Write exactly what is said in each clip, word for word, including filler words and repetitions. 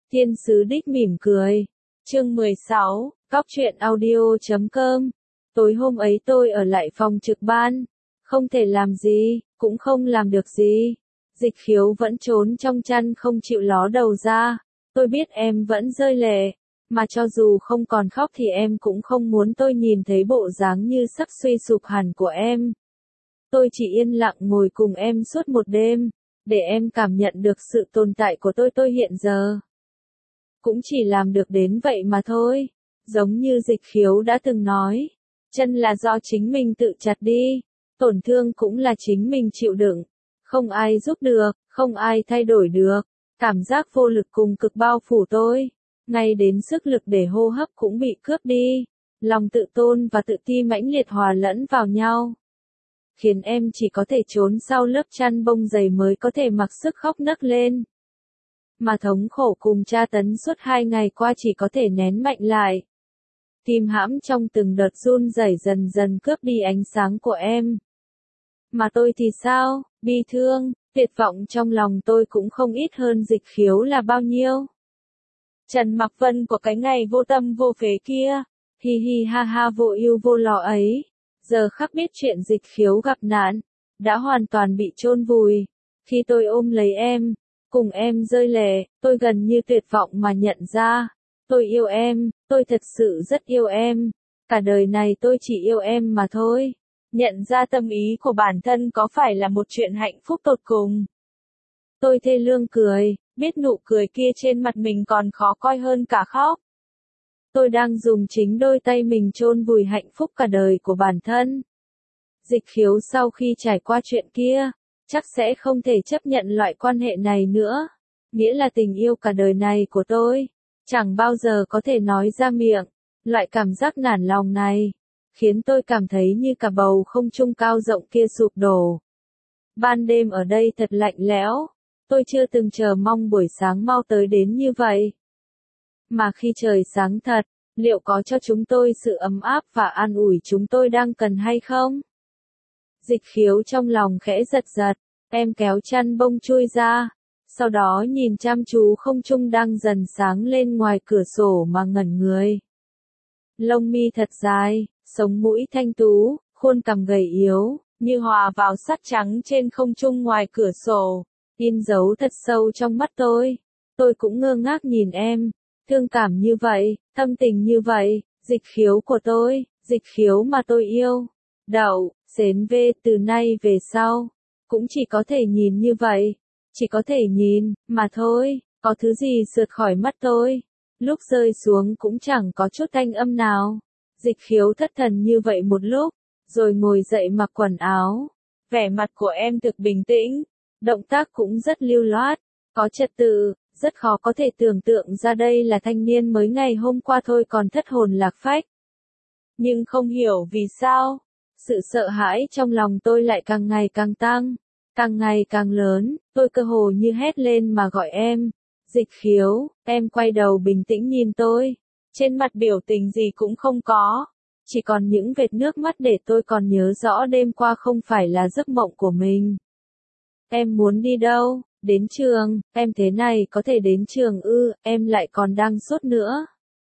Thiên sứ đích mỉm cười. Chương mười sáu, Cóc truyện audio chấm com. Tối hôm ấy tôi ở lại phòng trực ban. Không thể làm gì, cũng không làm được gì. Dịch Khiếu vẫn trốn trong chăn không chịu ló đầu ra. Tôi biết em vẫn rơi lệ. Mà cho dù không còn khóc thì em cũng không muốn tôi nhìn thấy bộ dáng như sắp suy sụp hẳn của em. Tôi chỉ yên lặng ngồi cùng em suốt một đêm, để em cảm nhận được sự tồn tại của tôi tôi hiện giờ. Cũng chỉ làm được đến vậy mà thôi. Giống như Dịch Khiếu đã từng nói, chân là do chính mình tự chặt đi, tổn thương cũng là chính mình chịu đựng. Không ai giúp được, không ai thay đổi được. Cảm giác vô lực cùng cực bao phủ tôi. Ngay đến sức lực để hô hấp cũng bị cướp đi. Lòng tự tôn và tự ti mãnh liệt hòa lẫn vào nhau, khiến em chỉ có thể trốn sau lớp chăn bông dày mới có thể mặc sức khóc nấc lên. Mà thống khổ cùng tra tấn suốt hai ngày qua chỉ có thể nén mạnh lại. Tim hãm trong từng đợt run rẩy dần dần cướp đi ánh sáng của em. Mà tôi thì sao, bi thương, tuyệt vọng trong lòng tôi cũng không ít hơn Dịch Khiếu là bao nhiêu. Trần Mặc Vân của cái ngày vô tâm vô phế kia, hi hi ha ha vô ưu vô lò ấy, giờ khắc biết chuyện Dịch Khiếu gặp nạn, đã hoàn toàn bị chôn vùi. Khi tôi ôm lấy em, cùng em rơi lệ, tôi gần như tuyệt vọng mà nhận ra, tôi yêu em, tôi thật sự rất yêu em, cả đời này tôi chỉ yêu em mà thôi. Nhận ra tâm ý của bản thân có phải là một chuyện hạnh phúc tột cùng. Tôi thê lương cười, biết nụ cười kia trên mặt mình còn khó coi hơn cả khóc. Tôi đang dùng chính đôi tay mình chôn vùi hạnh phúc cả đời của bản thân. Dịch Khiếu sau khi trải qua chuyện kia, chắc sẽ không thể chấp nhận loại quan hệ này nữa. Nghĩa là tình yêu cả đời này của tôi, chẳng bao giờ có thể nói ra miệng. Loại cảm giác nản lòng này, khiến tôi cảm thấy như cả bầu không trung cao rộng kia sụp đổ. Ban đêm ở đây thật lạnh lẽo, tôi chưa từng chờ mong buổi sáng mau tới đến như vậy. Mà khi trời sáng thật, liệu có cho chúng tôi sự ấm áp và an ủi chúng tôi đang cần hay không? Dịch Khiếu trong lòng khẽ giật giật, em kéo chăn bông chui ra, sau đó nhìn chăm chú không trung đang dần sáng lên ngoài cửa sổ mà ngẩn người. Lông mi thật dài, sống mũi thanh tú, khuôn cằm gầy yếu, như hòa vào sắt trắng trên không trung ngoài cửa sổ, in dấu thật sâu trong mắt tôi. Tôi cũng ngơ ngác nhìn em, thương cảm như vậy, tâm tình như vậy, Dịch Khiếu của tôi, Dịch Khiếu mà tôi yêu. Đậu, xến vê từ nay về sau, cũng chỉ có thể nhìn như vậy, chỉ có thể nhìn, mà thôi, có thứ gì sượt khỏi mắt tôi. Lúc rơi xuống cũng chẳng có chút thanh âm nào. Dịch Khiếu thất thần như vậy một lúc, rồi ngồi dậy mặc quần áo. Vẻ mặt của em thực bình tĩnh, động tác cũng rất lưu loát, có trật tự, rất khó có thể tưởng tượng ra đây là thanh niên mới ngày hôm qua thôi còn thất hồn lạc phách. Nhưng không hiểu vì sao, sự sợ hãi trong lòng tôi lại càng ngày càng tăng, càng ngày càng lớn, tôi cơ hồ như hét lên mà gọi em. Dịch Khiếu, em quay đầu bình tĩnh nhìn tôi, trên mặt biểu tình gì cũng không có, chỉ còn những vệt nước mắt để tôi còn nhớ rõ đêm qua không phải là giấc mộng của mình. Em muốn đi đâu? Đến trường, em thế này có thể đến trường ư, em lại còn đang sốt nữa.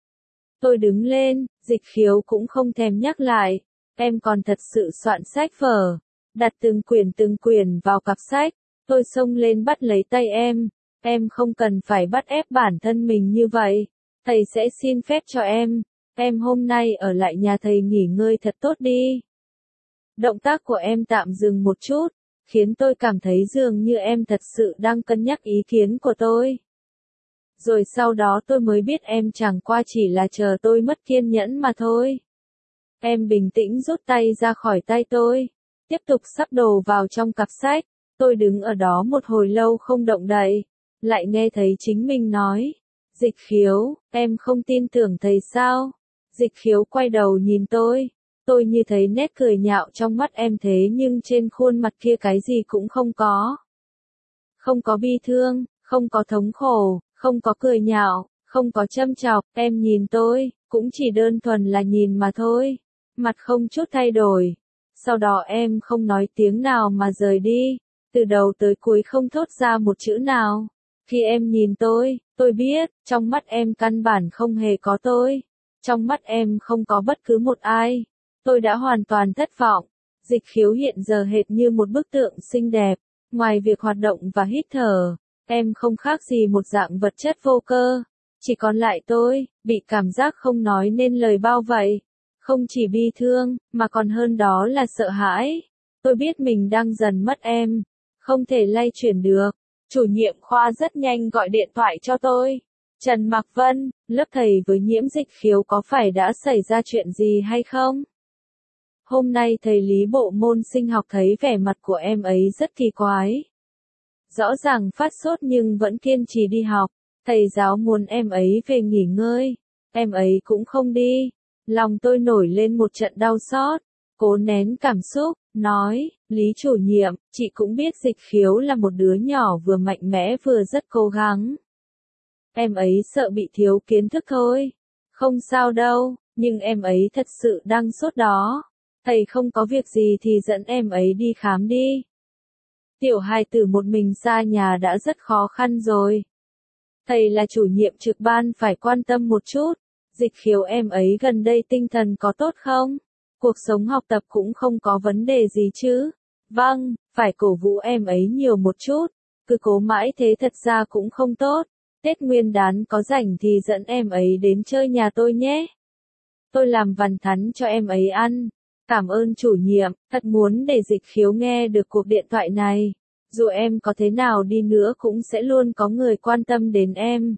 Tôi đứng lên, Dịch Khiếu cũng không thèm nhắc lại, em còn thật sự soạn sách vở, đặt từng quyển từng quyển vào cặp sách. Tôi xông lên bắt lấy tay em, em không cần phải bắt ép bản thân mình như vậy, thầy sẽ xin phép cho em, em hôm nay ở lại nhà thầy nghỉ ngơi thật tốt đi. Động tác của em tạm dừng một chút, khiến tôi cảm thấy dường như em thật sự đang cân nhắc ý kiến của tôi. Rồi sau đó tôi mới biết em chẳng qua chỉ là chờ tôi mất kiên nhẫn mà thôi. Em bình tĩnh rút tay ra khỏi tay tôi, tiếp tục sắp đồ vào trong cặp sách. Tôi đứng ở đó một hồi lâu không động đậy, lại nghe thấy chính mình nói, Dịch Khiếu, em không tin tưởng thầy sao? Dịch Khiếu quay đầu nhìn tôi, tôi như thấy nét cười nhạo trong mắt em thế nhưng trên khuôn mặt kia cái gì cũng không có. Không có bi thương, không có thống khổ, không có cười nhạo, không có châm chọc, em nhìn tôi, cũng chỉ đơn thuần là nhìn mà thôi, mặt không chút thay đổi. Sau đó em không nói tiếng nào mà rời đi, từ đầu tới cuối không thốt ra một chữ nào. Khi em nhìn tôi, Tôi biết, trong mắt em căn bản không hề có tôi. Trong mắt em không có bất cứ một ai. Tôi đã hoàn toàn thất vọng. Dịch Khiếu hiện giờ hệt như một bức tượng xinh đẹp. Ngoài việc hoạt động và hít thở, em không khác gì một dạng vật chất vô cơ. Chỉ còn lại tôi, bị cảm giác không nói nên lời bao vây. Không chỉ bi thương, mà còn hơn đó là sợ hãi. Tôi biết mình đang dần mất em. Không thể lay chuyển được. Chủ nhiệm khoa rất nhanh gọi điện thoại cho tôi. Trần Mạc Vân, lớp thầy với Nhiễm Dịch Khiếu có phải đã xảy ra chuyện gì hay không? Hôm nay thầy lý bộ môn sinh học thấy vẻ mặt của em ấy rất kỳ quái. Rõ ràng phát sốt nhưng vẫn kiên trì đi học. Thầy giáo muốn em ấy về nghỉ ngơi. Em ấy cũng không đi. Lòng tôi nổi lên một trận đau xót. Cố nén cảm xúc, nói, Lý chủ nhiệm, chị cũng biết Dịch Khiếu là một đứa nhỏ vừa mạnh mẽ vừa rất cố gắng. Em ấy sợ bị thiếu kiến thức thôi. Không sao đâu, nhưng em ấy thật sự đang sốt đó. Thầy không có việc gì thì dẫn em ấy đi khám đi. Tiểu hài tử một mình xa nhà đã rất khó khăn rồi. Thầy là chủ nhiệm trực ban phải quan tâm một chút. Dịch Khiếu em ấy gần đây tinh thần có tốt không? Cuộc sống học tập cũng không có vấn đề gì chứ? Vâng, phải cổ vũ em ấy nhiều một chút. Cứ cố mãi thế thật ra cũng không tốt. Tết Nguyên đán có rảnh thì dẫn em ấy đến chơi nhà tôi nhé. Tôi làm vằn thắn cho em ấy ăn. Cảm ơn chủ nhiệm, thật muốn để Dịch Khiếu nghe được cuộc điện thoại này. Dù em có thế nào đi nữa cũng sẽ luôn có người quan tâm đến em.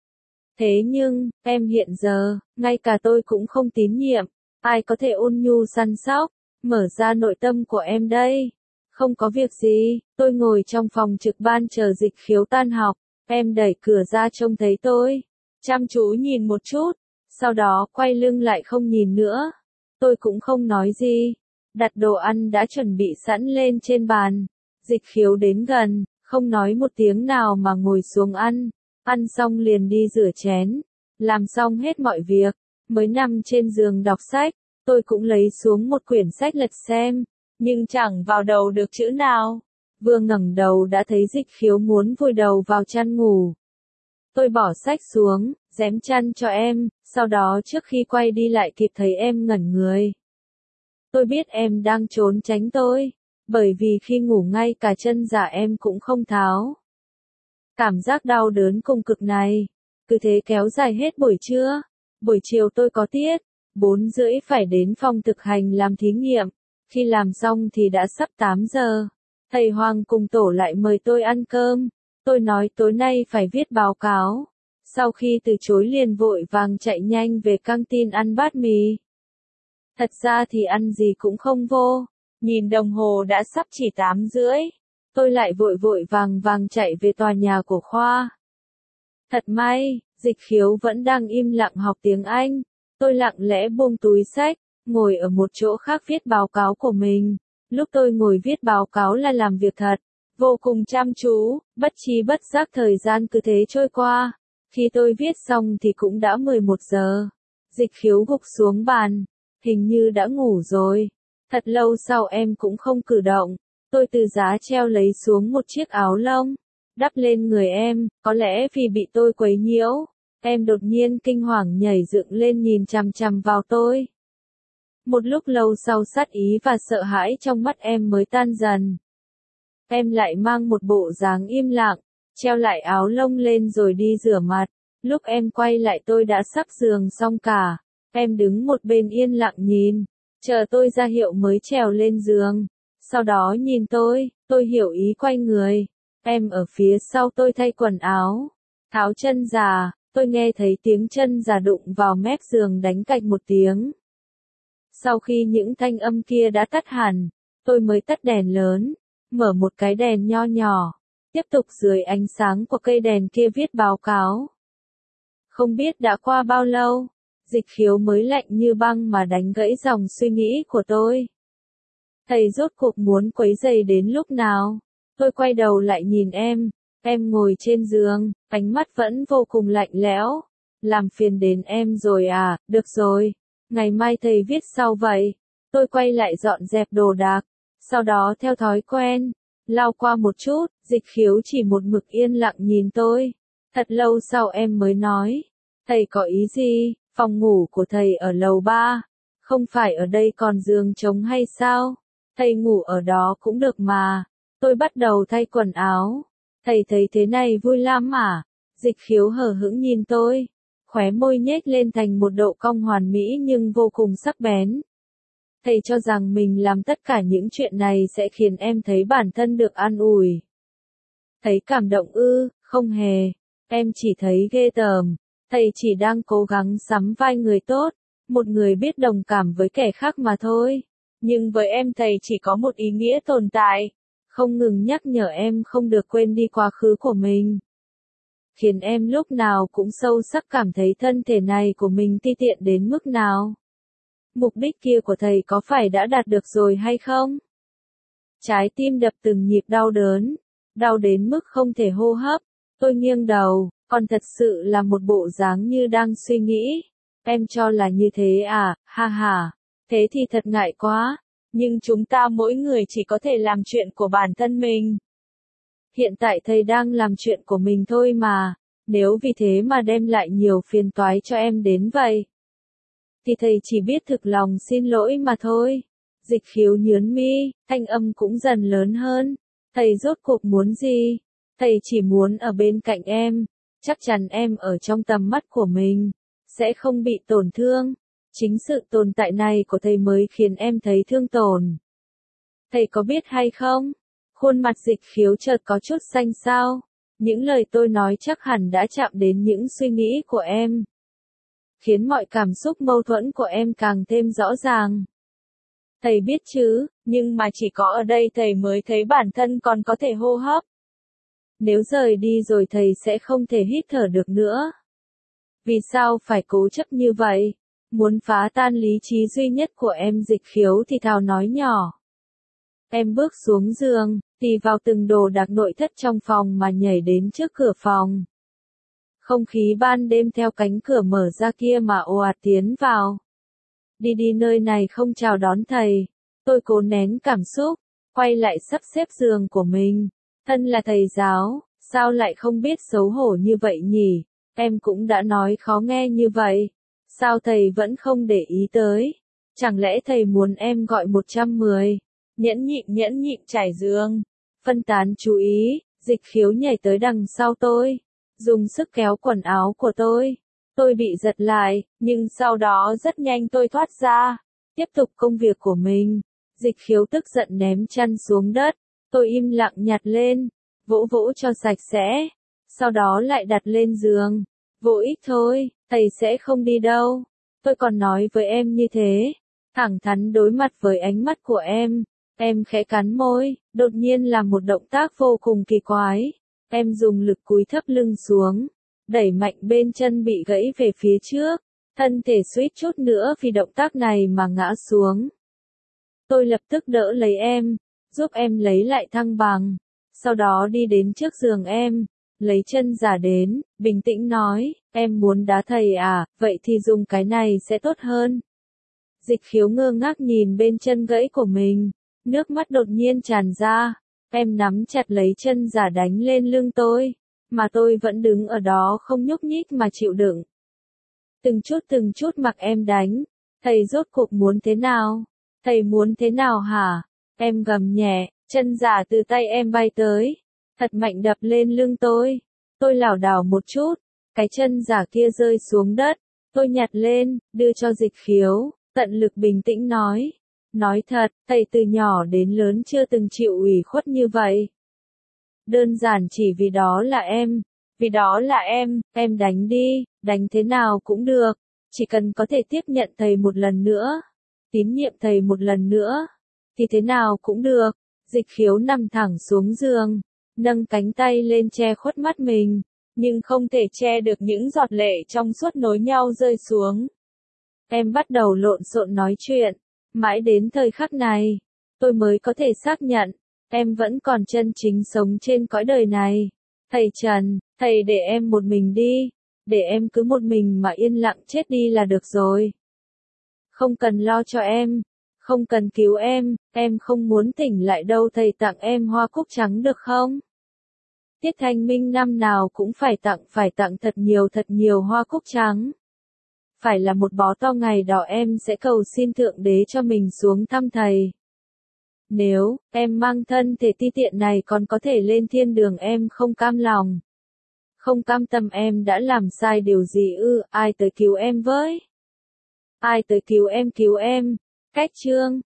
Thế nhưng, em hiện giờ, ngay cả tôi cũng không tín nhiệm. Ai có thể ôn nhu săn sóc, mở ra nội tâm của em đây? Không có việc gì, tôi ngồi trong phòng trực ban chờ Dịch Khiếu tan học. Em đẩy cửa ra trông thấy tôi. Chăm chú nhìn một chút. Sau đó quay lưng lại không nhìn nữa. Tôi cũng không nói gì. Đặt đồ ăn đã chuẩn bị sẵn lên trên bàn. Dịch Khiếu đến gần, không nói một tiếng nào mà ngồi xuống ăn. Ăn xong liền đi rửa chén. Làm xong hết mọi việc. Mới nằm trên giường đọc sách. Tôi cũng lấy xuống một quyển sách lật xem. Nhưng chẳng vào đầu được chữ nào. Vừa ngẩng đầu đã thấy Dịch Khiếu muốn vùi đầu vào chăn ngủ. Tôi bỏ sách xuống, rém chăn cho em, sau đó trước khi quay đi lại kịp thấy em ngẩn người. Tôi biết em đang trốn tránh tôi, bởi vì khi ngủ ngay cả chân giả em cũng không tháo. Cảm giác đau đớn cùng cực này, cứ thế kéo dài hết buổi trưa. Buổi chiều tôi có tiết, bốn rưỡi phải đến phòng thực hành làm thí nghiệm. Khi làm xong thì đã sắp tám giờ. Thầy Hoàng cùng tổ lại mời tôi ăn cơm. Tôi nói tối nay phải viết báo cáo. Sau khi từ chối liền vội vàng chạy nhanh về căng tin ăn bát mì. Thật ra thì ăn gì cũng không vô. Nhìn đồng hồ đã sắp chỉ tám rưỡi. Tôi lại vội vội vàng vàng chạy về tòa nhà của khoa. Thật may, Dịch Khiếu vẫn đang im lặng học tiếng Anh. Tôi lặng lẽ buông túi sách, ngồi ở một chỗ khác viết báo cáo của mình. Lúc tôi ngồi viết báo cáo là làm việc thật, vô cùng chăm chú, bất trí bất giác thời gian cứ thế trôi qua. Khi tôi viết xong thì cũng đã mười một giờ. Dịch Khiếu gục xuống bàn, hình như đã ngủ rồi. Thật lâu sau em cũng không cử động. Tôi từ giá treo lấy xuống một chiếc áo lông, đắp lên người em, có lẽ vì bị tôi quấy nhiễu. Em đột nhiên kinh hoàng nhảy dựng lên nhìn chằm chằm vào tôi. Một lúc lâu sau sát ý và sợ hãi trong mắt em mới tan dần. Em lại mang một bộ dáng im lặng, treo lại áo lông lên rồi đi rửa mặt. Lúc em quay lại tôi đã sắp giường xong cả. Em đứng một bên yên lặng nhìn, chờ tôi ra hiệu mới trèo lên giường. Sau đó nhìn tôi, tôi hiểu ý quay người. Em ở phía sau tôi thay quần áo, tháo chân già, tôi nghe thấy tiếng chân già đụng vào mép giường đánh cạch một tiếng. Sau khi những thanh âm kia đã tắt hẳn, tôi mới tắt đèn lớn, mở một cái đèn nho nhỏ, tiếp tục dưới ánh sáng của cây đèn kia viết báo cáo. Không biết đã qua bao lâu, Dịch Khiếu mới lạnh như băng mà đánh gãy dòng suy nghĩ của tôi. Thầy rốt cuộc muốn quấy rầy đến lúc nào? Tôi quay đầu lại nhìn em, em ngồi trên giường, ánh mắt vẫn vô cùng lạnh lẽo. Làm phiền đến em rồi à, được rồi. Ngày mai thầy viết sau vậy. Tôi quay lại dọn dẹp đồ đạc. Sau đó theo thói quen, lao qua một chút, Dịch Khiếu chỉ một mực yên lặng nhìn tôi. Thật lâu sau em mới nói, thầy có ý gì, phòng ngủ của thầy ở lầu ba, không phải ở đây còn giường trống hay sao? Thầy ngủ ở đó cũng được mà. Tôi bắt đầu thay quần áo. Thầy thấy thế này vui lắm à? Dịch Khiếu hờ hững nhìn tôi, khóe môi nhếch lên thành một độ cong hoàn mỹ nhưng vô cùng sắc bén. Thầy cho rằng mình làm tất cả những chuyện này sẽ khiến em thấy bản thân được an ủi. Thấy cảm động ư, không hề. Em chỉ thấy ghê tởm. Thầy chỉ đang cố gắng sắm vai người tốt, một người biết đồng cảm với kẻ khác mà thôi. Nhưng với em thầy chỉ có một ý nghĩa tồn tại, không ngừng nhắc nhở em không được quên đi quá khứ của mình. Khiến em lúc nào cũng sâu sắc cảm thấy thân thể này của mình ti tiện đến mức nào. Mục đích kia của thầy có phải đã đạt được rồi hay không? Trái tim đập từng nhịp đau đớn, đau đến mức không thể hô hấp. Tôi nghiêng đầu, còn thật sự là một bộ dáng như đang suy nghĩ. Em cho là như thế à, ha ha. Thế thì thật ngại quá. Nhưng chúng ta mỗi người chỉ có thể làm chuyện của bản thân mình. Hiện tại thầy đang làm chuyện của mình thôi mà. Nếu vì thế mà đem lại nhiều phiền toái cho em đến vậy, thì thầy chỉ biết thực lòng xin lỗi mà thôi. Dịch Khiếu nhướng mi, thanh âm cũng dần lớn hơn. Thầy rốt cuộc muốn gì? Thầy chỉ muốn ở bên cạnh em, chắc chắn em ở trong tầm mắt của mình, sẽ không bị tổn thương. Chính sự tồn tại này của thầy mới khiến em thấy thương tổn. Thầy có biết hay không? Khuôn mặt Dịch Khiếu chợt có chút xanh xao. Những lời tôi nói chắc hẳn đã chạm đến những suy nghĩ của em, khiến mọi cảm xúc mâu thuẫn của em càng thêm rõ ràng. Thầy biết chứ, nhưng mà chỉ có ở đây thầy mới thấy bản thân còn có thể hô hấp. Nếu rời đi rồi thầy sẽ không thể hít thở được nữa. Vì sao phải cố chấp như vậy? Muốn phá tan lý trí duy nhất của em? Dịch Khiếu thì thào nói nhỏ. Em bước xuống giường, tì vào từng đồ đạc nội thất trong phòng mà nhảy đến trước cửa phòng. Không khí ban đêm theo cánh cửa mở ra kia mà ồ ạt tiến vào. Đi đi, nơi này không chào đón thầy. Tôi cố nén cảm xúc, quay lại sắp xếp giường của mình. Thân là thầy giáo, sao lại không biết xấu hổ như vậy nhỉ? Em cũng đã nói khó nghe như vậy. Sao thầy vẫn không để ý tới? Chẳng lẽ thầy muốn em gọi một trăm mười? Nhẫn nhịn nhẫn nhịn trải giường. Phân tán chú ý, Dịch Khiếu nhảy tới đằng sau tôi, dùng sức kéo quần áo của tôi. Tôi bị giật lại, nhưng sau đó rất nhanh tôi thoát ra, tiếp tục công việc của mình. Dịch Khiếu tức giận ném chăn xuống đất, tôi im lặng nhặt lên, vỗ vỗ cho sạch sẽ, sau đó lại đặt lên giường. Vô ích thôi, thầy sẽ không đi đâu. Tôi còn nói với em như thế, thẳng thắn đối mặt với ánh mắt của em. Em khẽ cắn môi, đột nhiên làm một động tác vô cùng kỳ quái. Em dùng lực cúi thấp lưng xuống, đẩy mạnh bên chân bị gãy về phía trước, thân thể suýt chút nữa vì động tác này mà ngã xuống. Tôi lập tức đỡ lấy em, giúp em lấy lại thăng bằng, sau đó đi đến trước giường em, lấy chân giả đến, bình tĩnh nói, em muốn đá thầy à, vậy thì dùng cái này sẽ tốt hơn. Dịch Khiếu ngơ ngác nhìn bên chân gãy của mình, nước mắt đột nhiên tràn ra. Em nắm chặt lấy chân giả đánh lên lưng tôi, mà tôi vẫn đứng ở đó không nhúc nhích mà chịu đựng. Từng chút từng chút mặc em đánh. Thầy rốt cuộc muốn thế nào? Thầy muốn thế nào hả? Em gầm nhẹ, chân giả từ tay em bay tới, thật mạnh đập lên lưng tôi. Tôi lảo đảo một chút, cái chân giả kia rơi xuống đất. Tôi nhặt lên, đưa cho Dịch Khiếu, tận lực bình tĩnh nói. Nói thật, thầy từ nhỏ đến lớn chưa từng chịu ủy khuất như vậy. Đơn giản chỉ vì đó là em. Vì đó là em, em đánh đi, đánh thế nào cũng được. Chỉ cần có thể tiếp nhận thầy một lần nữa, tín nhiệm thầy một lần nữa, thì thế nào cũng được. Dịch Khiếu nằm thẳng xuống giường, nâng cánh tay lên che khuất mắt mình, nhưng không thể che được những giọt lệ trong suốt nối nhau rơi xuống. Em bắt đầu lộn xộn nói chuyện. Mãi đến thời khắc này, tôi mới có thể xác nhận, em vẫn còn chân chính sống trên cõi đời này. Thầy Trần, thầy để em một mình đi, để em cứ một mình mà yên lặng chết đi là được rồi. Không cần lo cho em, không cần cứu em, em không muốn tỉnh lại đâu, thầy tặng em hoa cúc trắng được không? Tiết Thanh Minh năm nào cũng phải tặng phải tặng thật nhiều thật nhiều hoa cúc trắng. Phải là một bó to ngày đó em sẽ cầu xin Thượng Đế cho mình xuống thăm thầy. Nếu em mang thân thể ti tiện này còn có thể lên thiên đường em không cam lòng. Không cam tâm em đã làm sai điều gì ư, ai tới cứu em với? Ai tới cứu em cứu em? Cách chương